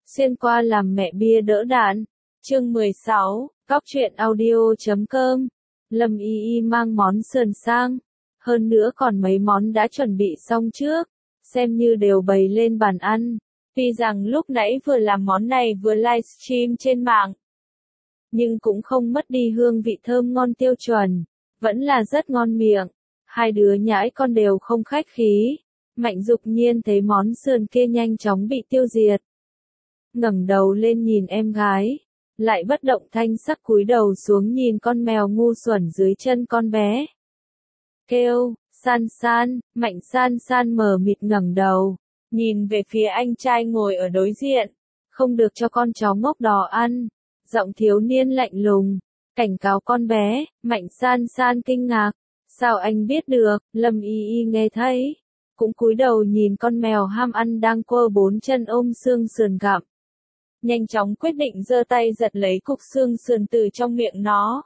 Xuyên qua làm mẹ bia đỡ đạn. Chương 16, Góc truyện audio.com. Lâm Y Y mang món sườn sang. Hơn nữa còn mấy món đã chuẩn bị xong trước. Xem như đều bày lên bàn ăn. Tuy rằng lúc nãy vừa làm món này vừa livestream trên mạng. Nhưng cũng không mất đi hương vị thơm ngon tiêu chuẩn. Vẫn là rất ngon miệng. Hai đứa nhãi con đều không khách khí. Mạnh Dục Nhiên thấy món sườn kia nhanh chóng bị tiêu diệt. Ngẩng đầu lên nhìn em gái. Lại bất động thanh sắc cúi đầu xuống nhìn con mèo ngu xuẩn dưới chân con bé. Kêu, San San, Mạnh San San mờ mịt ngẩng đầu. Nhìn về phía anh trai ngồi ở đối diện. Không được cho con chó ngốc đó ăn. Giọng thiếu niên lạnh lùng. Cảnh cáo con bé. Mạnh San San kinh ngạc. Sao anh biết được? Lâm Y Y nghe thấy. Cũng cúi đầu nhìn con mèo ham ăn đang quơ bốn chân ôm xương sườn gặm. Nhanh chóng quyết định giơ tay giật lấy cục xương sườn từ trong miệng nó.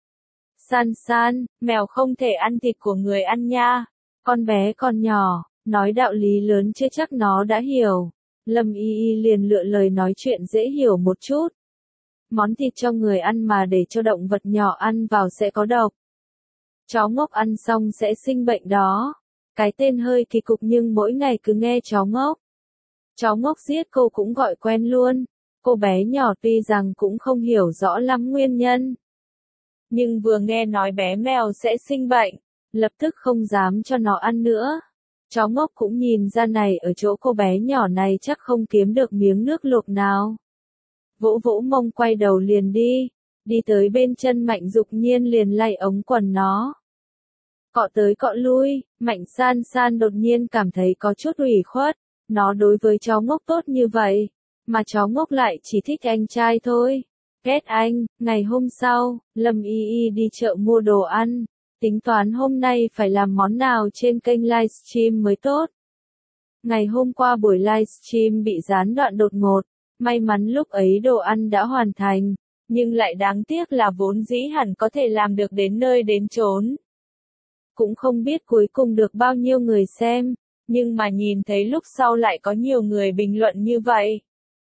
San San, mèo không thể ăn thịt của người ăn nha. Con bé còn nhỏ, nói đạo lý lớn chưa chắc nó đã hiểu. Lâm Y Y liền lựa lời nói chuyện dễ hiểu một chút. Món thịt cho người ăn mà để cho động vật nhỏ ăn vào sẽ có độc. Chó ngốc ăn xong sẽ sinh bệnh đó. Cái tên hơi kỳ cục nhưng mỗi ngày cứ nghe chó ngốc. Chó ngốc giết cô cũng gọi quen luôn. Cô bé nhỏ tuy rằng cũng không hiểu rõ lắm nguyên nhân. Nhưng vừa nghe nói bé mèo sẽ sinh bệnh, lập tức không dám cho nó ăn nữa. Chó ngốc cũng nhìn ra này ở chỗ cô bé nhỏ này chắc không kiếm được miếng nước luộc nào. Vỗ vỗ mông quay đầu liền đi. Đi tới bên chân Mạnh Dục Nhiên liền lay ống quần nó. Cọ tới cọ lui, Mạnh San San đột nhiên cảm thấy có chút ủy khuất. Nó đối với chó ngốc tốt như vậy, mà chó ngốc lại chỉ thích anh trai thôi. Ghét anh. Ngày hôm sau, Lâm Y Y đi chợ mua đồ ăn. Tính toán hôm nay phải làm món nào trên kênh livestream mới tốt. Ngày hôm qua buổi livestream bị gián đoạn đột ngột. May mắn lúc ấy đồ ăn đã hoàn thành. Nhưng lại đáng tiếc là vốn dĩ hẳn có thể làm được đến nơi đến chốn. Cũng không biết cuối cùng được bao nhiêu người xem. Nhưng mà nhìn thấy lúc sau lại có nhiều người bình luận như vậy.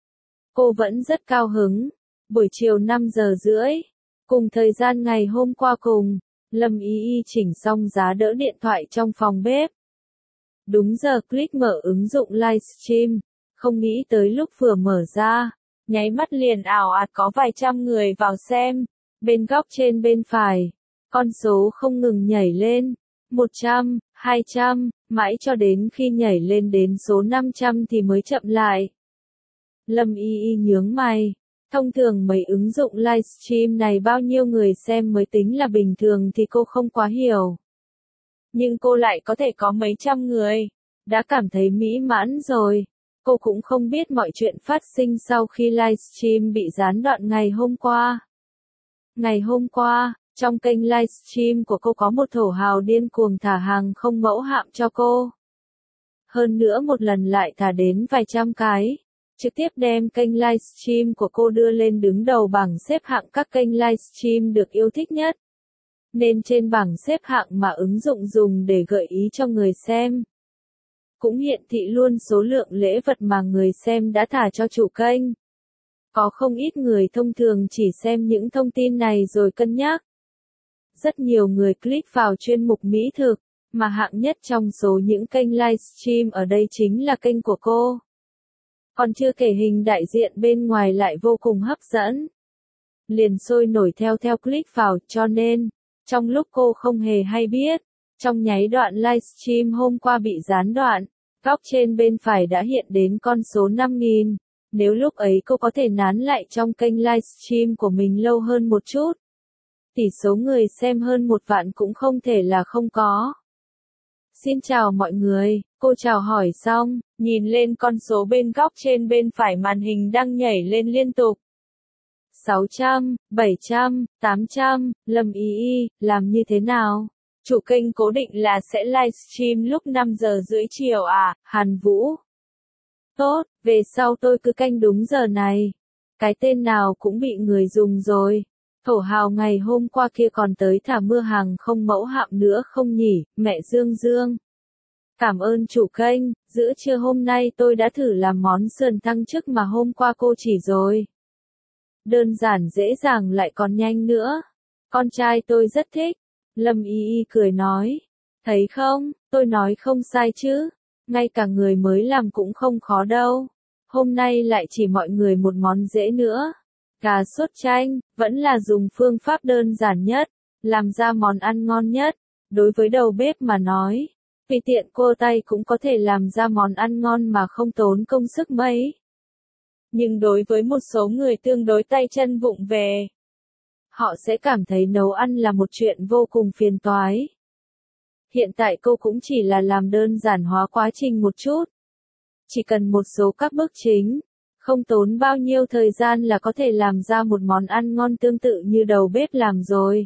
Cô vẫn rất cao hứng. Buổi chiều 5 giờ rưỡi. Cùng thời gian ngày hôm qua cùng. Lâm Y Y chỉnh xong giá đỡ điện thoại trong phòng bếp. Đúng giờ click mở ứng dụng livestream. Không nghĩ tới lúc vừa mở ra. Nháy mắt liền ảo ạt có vài trăm người vào xem. Bên góc trên bên phải. Con số không ngừng nhảy lên. 100, 200, mãi cho đến khi nhảy lên đến số 500 thì mới chậm lại. Lâm Y Y nhướng mày. Thông thường mấy ứng dụng livestream này bao nhiêu người xem mới tính là bình thường thì cô không quá hiểu. Nhưng cô lại có thể có mấy trăm người. Đã cảm thấy mỹ mãn rồi. Cô cũng không biết mọi chuyện phát sinh sau khi livestream bị gián đoạn ngày hôm qua. Ngày hôm qua, trong kênh livestream của cô có một thổ hào điên cuồng thả hàng không mẫu hạm cho cô. Hơn nữa một lần lại thả đến vài trăm cái. Trực tiếp đem kênh livestream của cô đưa lên đứng đầu bảng xếp hạng các kênh livestream được yêu thích nhất. Nên trên bảng xếp hạng mà ứng dụng dùng để gợi ý cho người xem. Cũng hiển thị luôn số lượng lễ vật mà người xem đã thả cho chủ kênh. Có không ít người thông thường chỉ xem những thông tin này rồi cân nhắc. Rất nhiều người click vào chuyên mục mỹ thực, mà hạng nhất trong số những kênh livestream ở đây chính là kênh của cô. Còn chưa kể hình đại diện bên ngoài lại vô cùng hấp dẫn. Liền sôi nổi theo click vào, cho nên, trong lúc cô không hề hay biết, trong nháy đoạn livestream hôm qua bị gián đoạn, góc trên bên phải đã hiện đến con số 5.000. Nếu lúc ấy cô có thể nán lại trong kênh livestream của mình lâu hơn một chút, tỷ số người xem hơn 1 vạn cũng không thể là không có. Xin chào mọi người, cô chào hỏi xong, nhìn lên con số bên góc trên bên phải màn hình đang nhảy lên liên tục. 600, 700, 800, Lâm Y Y, làm như thế nào? Chủ kênh cố định là sẽ livestream lúc 5 giờ rưỡi chiều à, Hàn Vũ. Tốt, về sau tôi cứ canh đúng giờ này. Cái tên nào cũng bị người dùng rồi. Thổ hào ngày hôm qua kia còn tới thả mưa hàng không mẫu hạm nữa không nhỉ, mẹ Dương Dương. Cảm ơn chủ kênh, giữa trưa hôm nay tôi đã thử làm món sườn thăng chức mà hôm qua cô chỉ rồi. Đơn giản dễ dàng lại còn nhanh nữa. Con trai tôi rất thích. Lâm Y Y cười nói. Thấy không, tôi nói không sai chứ. Ngay cả người mới làm cũng không khó đâu. Hôm nay lại chỉ mọi người một món dễ nữa. Cà sốt chanh, vẫn là dùng phương pháp đơn giản nhất, làm ra món ăn ngon nhất. Đối với đầu bếp mà nói, tùy tiện cô tay cũng có thể làm ra món ăn ngon mà không tốn công sức mấy. Nhưng đối với một số người tương đối tay chân vụng về, họ sẽ cảm thấy nấu ăn là một chuyện vô cùng phiền toái. Hiện tại cô cũng chỉ là làm đơn giản hóa quá trình một chút. Chỉ cần một số các bước chính, không tốn bao nhiêu thời gian là có thể làm ra một món ăn ngon tương tự như đầu bếp làm rồi.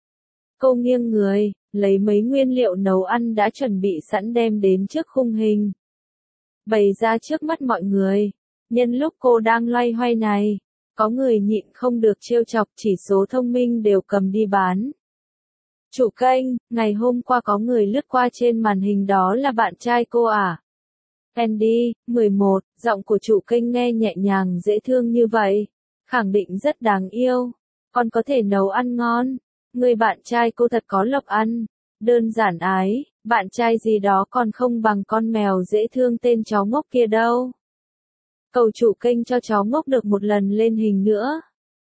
Cô nghiêng người, lấy mấy nguyên liệu nấu ăn đã chuẩn bị sẵn đem đến trước khung hình. Bày ra trước mắt mọi người. Nhân lúc cô đang loay hoay này, có người nhịn không được trêu chọc chỉ số thông minh đều cầm đi bán. Chủ kênh, ngày hôm qua có người lướt qua trên màn hình đó là bạn trai cô à? Andy, 11, giọng của chủ kênh nghe nhẹ nhàng dễ thương như vậy. Khẳng định rất đáng yêu. Còn có thể nấu ăn ngon. Người bạn trai cô thật có lộc ăn. Đơn giản ái, bạn trai gì đó còn không bằng con mèo dễ thương tên chó ngốc kia đâu. Cầu chủ kênh cho chó ngốc được một lần lên hình nữa.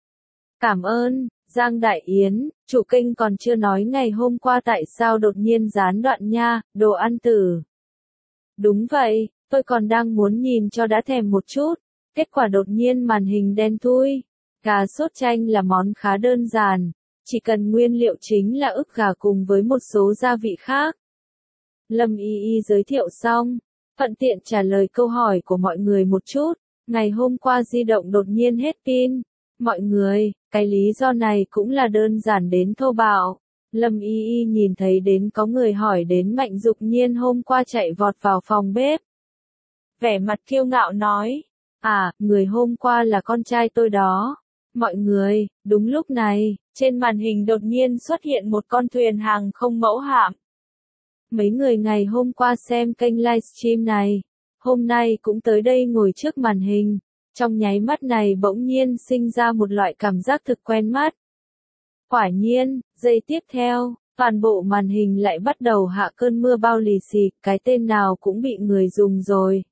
Cảm ơn, Giang Đại Yến, chủ kênh còn chưa nói ngày hôm qua tại sao đột nhiên gián đoạn nha, đồ ăn tử. Đúng vậy, tôi còn đang muốn nhìn cho đã thèm một chút, kết quả đột nhiên màn hình đen thui. Cà sốt chanh là món khá đơn giản, chỉ cần nguyên liệu chính là ức gà cùng với một số gia vị khác. Lâm Y Y giới thiệu xong, thuận tiện trả lời câu hỏi của mọi người một chút. Ngày hôm qua di động đột nhiên hết pin. Mọi người, cái lý do này cũng là đơn giản đến thô bạo. Lâm Y Y nhìn thấy đến có người hỏi đến Mạnh Dục Nhiên hôm qua chạy vọt vào phòng bếp. Vẻ mặt kiêu ngạo nói, à, người hôm qua là con trai tôi đó. Mọi người, đúng lúc này, trên màn hình đột nhiên xuất hiện một con thuyền hàng không mẫu hạm. Mấy người ngày hôm qua xem kênh livestream này, hôm nay cũng tới đây ngồi trước màn hình. Trong nháy mắt này bỗng nhiên sinh ra một loại cảm giác thực quen mắt. Quả nhiên, giây tiếp theo, toàn bộ màn hình lại bắt đầu hạ cơn mưa bao lì xì, cái tên nào cũng bị người dùng rồi.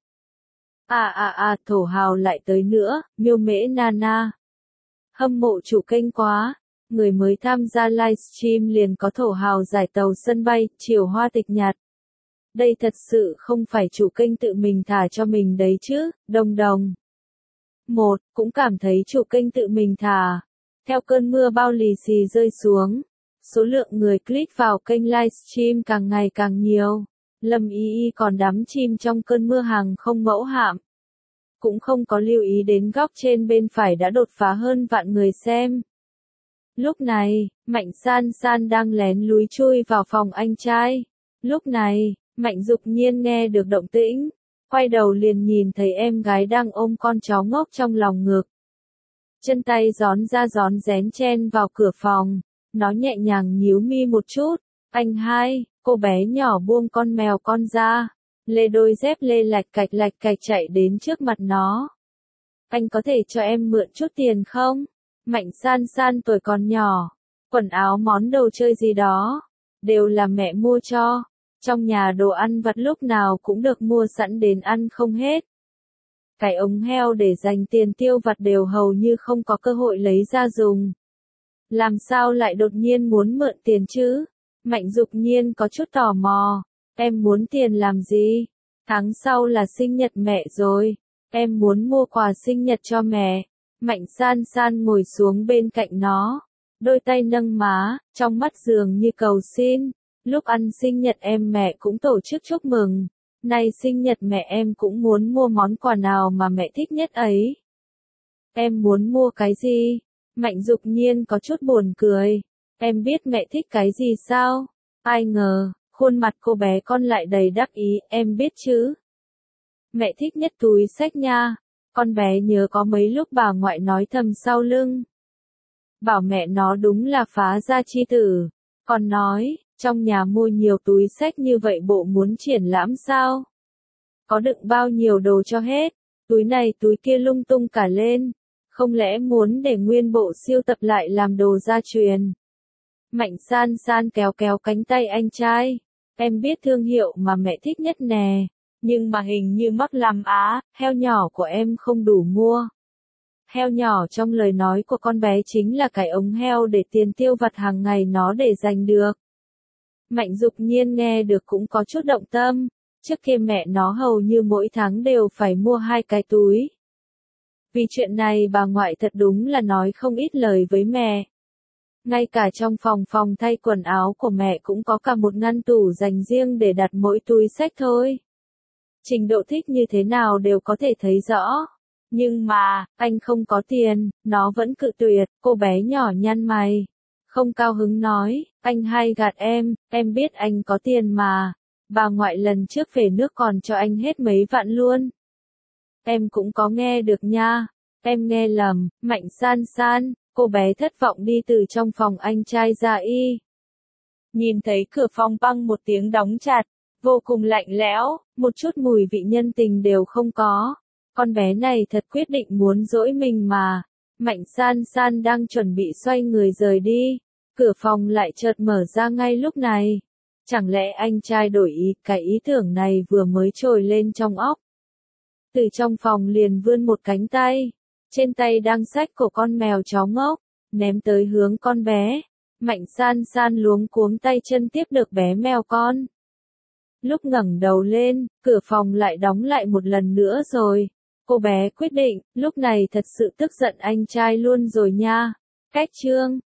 Thổ hào lại tới nữa, miêu mễ Nana. Hâm mộ chủ kênh quá, người mới tham gia livestream liền có thổ hào giải tàu sân bay, chiều hoa tịch nhạt. Đây thật sự không phải chủ kênh tự mình thả cho mình đấy chứ, đồng đồng. Một, cũng cảm thấy chủ kênh tự mình thả. Theo cơn mưa bao lì xì rơi xuống, số lượng người click vào kênh livestream càng ngày càng nhiều. Lâm Y Y còn đắm chìm trong cơn mưa hàng không mẫu hạm. Cũng không có lưu ý đến góc trên bên phải đã đột phá hơn vạn người xem. Lúc này, Mạnh San San đang lén lúi chui vào phòng anh trai. Lúc này, Mạnh Dục Nhiên nghe được động tĩnh, quay đầu liền nhìn thấy em gái đang ôm con chó ngốc trong lòng ngực. Chân tay gión ra gión rén chen vào cửa phòng, nó nhẹ nhàng nhíu mi một chút. Anh hai, cô bé nhỏ buông con mèo con ra, lê đôi dép lê lạch cạch chạy đến trước mặt nó. Anh có thể cho em mượn chút tiền không? Mạnh San San tuổi còn nhỏ, quần áo món đồ chơi gì đó, đều là mẹ mua cho. Trong nhà đồ ăn vặt lúc nào cũng được mua sẵn đến ăn không hết. Cái ống heo để dành tiền tiêu vặt đều hầu như không có cơ hội lấy ra dùng. Làm sao lại đột nhiên muốn mượn tiền chứ? Mạnh Dục Nhiên có chút tò mò. Em muốn tiền làm gì? Tháng sau là sinh nhật mẹ rồi. Em muốn mua quà sinh nhật cho mẹ. Mạnh San San ngồi xuống bên cạnh nó. Đôi tay nâng má, trong mắt dường như cầu xin. Lúc ăn sinh nhật em mẹ cũng tổ chức chúc mừng. Nay sinh nhật mẹ em cũng muốn mua món quà nào mà mẹ thích nhất ấy. Em muốn mua cái gì? Mạnh Dục Nhiên có chút buồn cười. Em biết mẹ thích cái gì sao? Ai ngờ, khuôn mặt cô bé con lại đầy đắc ý, em biết chứ? Mẹ thích nhất túi xách nha. Con bé nhớ có mấy lúc bà ngoại nói thầm sau lưng. Bảo mẹ nó đúng là phá gia chi tử. Còn nói, trong nhà mua nhiều túi xách như vậy bộ muốn triển lãm sao? có đựng bao nhiêu đồ cho hết, túi này túi kia lung tung cả lên, không lẽ muốn để nguyên bộ sưu tập lại làm đồ gia truyền. Mạnh san san kéo kéo cánh tay anh trai, em biết thương hiệu mà mẹ thích nhất nè, nhưng mà hình như mắc lắm á, heo nhỏ của em không đủ mua. Heo nhỏ trong lời nói của con bé chính là cái ống heo để tiền tiêu vặt hàng ngày nó để dành được. Mạnh Dục Nhiên nghe được cũng có chút động tâm, trước kia mẹ nó hầu như mỗi tháng đều phải mua 2 cái túi. Vì chuyện này bà ngoại thật đúng là nói không ít lời với mẹ. Ngay cả trong phòng thay quần áo của mẹ cũng có cả một ngăn tủ dành riêng để đặt mỗi túi xách thôi. Trình độ thích như thế nào đều có thể thấy rõ. Nhưng mà, anh không có tiền, nó vẫn cự tuyệt, cô bé nhỏ nhăn mày. Không cao hứng nói, anh hay gạt em biết anh có tiền mà. Bà ngoại lần trước về nước còn cho anh hết mấy vạn luôn. Em cũng có nghe được nha. Em nghe lầm, Mạnh san san, cô bé thất vọng đi từ trong phòng anh trai ra y. Nhìn thấy cửa phòng băng một tiếng đóng chặt, vô cùng lạnh lẽo, một chút mùi vị nhân tình đều không có. Con bé này thật quyết định muốn dỗi mình mà. Mạnh san san đang chuẩn bị xoay người rời đi. Cửa phòng lại chợt mở ra ngay lúc này. Chẳng lẽ anh trai đổi ý, cái ý tưởng này vừa mới trồi lên trong óc. Từ trong phòng liền vươn một cánh tay. Trên tay đang xách cổ con mèo chó ngốc, ném tới hướng con bé. Mạnh san san luống cuống tay chân tiếp được bé mèo con. Lúc ngẩng đầu lên, cửa phòng lại đóng lại một lần nữa rồi. Cô bé quyết định, lúc này thật sự tức giận anh trai luôn rồi nha. Cách chương